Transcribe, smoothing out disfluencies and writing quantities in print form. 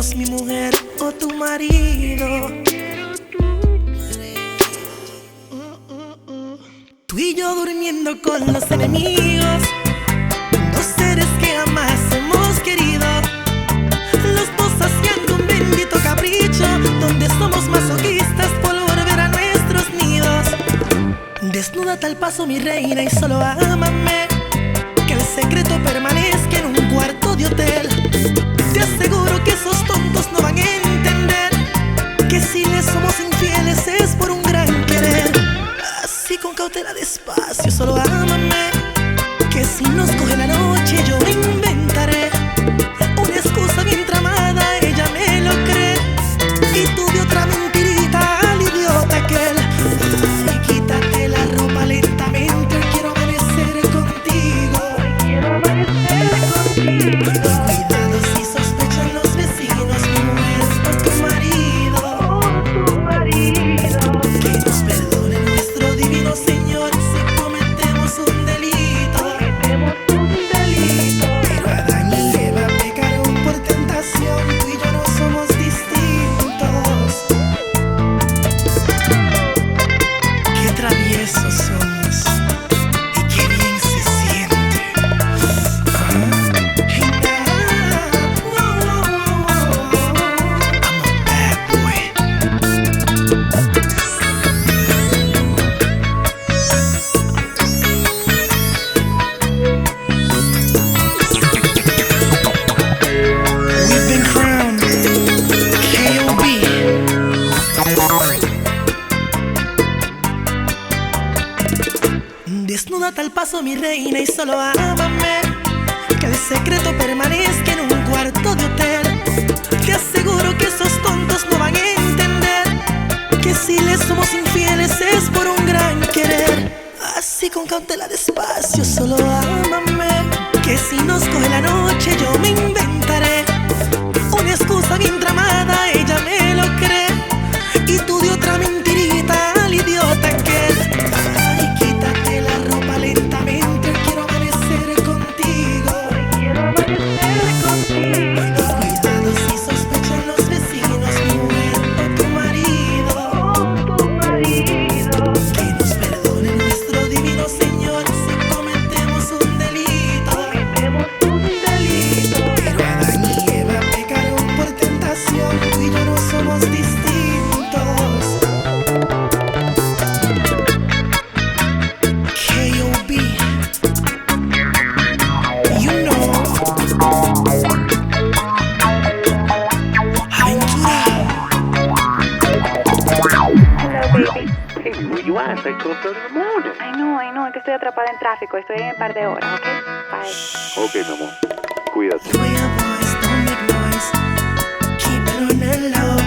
vecinos, mi mujer o tu marido. Tú y yo durmiendo con los enemigos, dos seres que jamás hemos querido. Los dos haciendo un bendito capricho, donde somos masoquistas por volver a nuestros nidos. Desnúdate al paso, mi reina, y solo ámame. Que el secreto permanezca en un cuarto de hotel. Te aseguro que esos tontos no van a entender que si les somos infieles es por un gran querer. Así con cautela, despacio, solo ámame. Que si nos coge la noche yo me inventaré una excusa bien tramada, ella me lo cree. Y tú de otra mentirita al idiota aquel. Ay, quítate la ropa lentamente, quiero amanecer contigo. Quiero amanecer contigo. Cuidado si sospechan los vecinos, mi mujer o tu marido. Que nos perdone nuestro divino Señor si cometemos un delito. Pero Adán y Eva pecaron por tentación, tú y yo no somos distintos. Qué traviesos somos y qué bien se siente. I'm a bad boy. We've been crowned KOB. Desnúdate al paso, mi reina, y solo ámame. Que el secreto permanezca en un cuarto de hotel. Te aseguro que esos tontos no van a entender que si les somos infieles es por un gran querer. Así con cautela, despacio, solo ámame. Que si nos coge la noche yo me inventaré una excusa bien tramada, ella me lo cree. Y tú de otra mentirita al idiota aquel. Ay, quítate la ropa lentamente, quiero amanecer contigo. Cuidado si sospechan los vecinos, mi mujer o tu marido. Que nos perdone nuestro divino Señor si cometemos un delito. Pero Adán y Eva pecaron por tentación, tú y yo no somos distintos. KOB, you know. Aventura. Hey, where you at? It's like 12:30 in the morning. I know, es que estoy atrapada en tráfico. Estoy en un par de horas, ¿ok? Bye. Ok, mi amor. Cuídate. Lower your voice, don't make noise. Keep it on the low.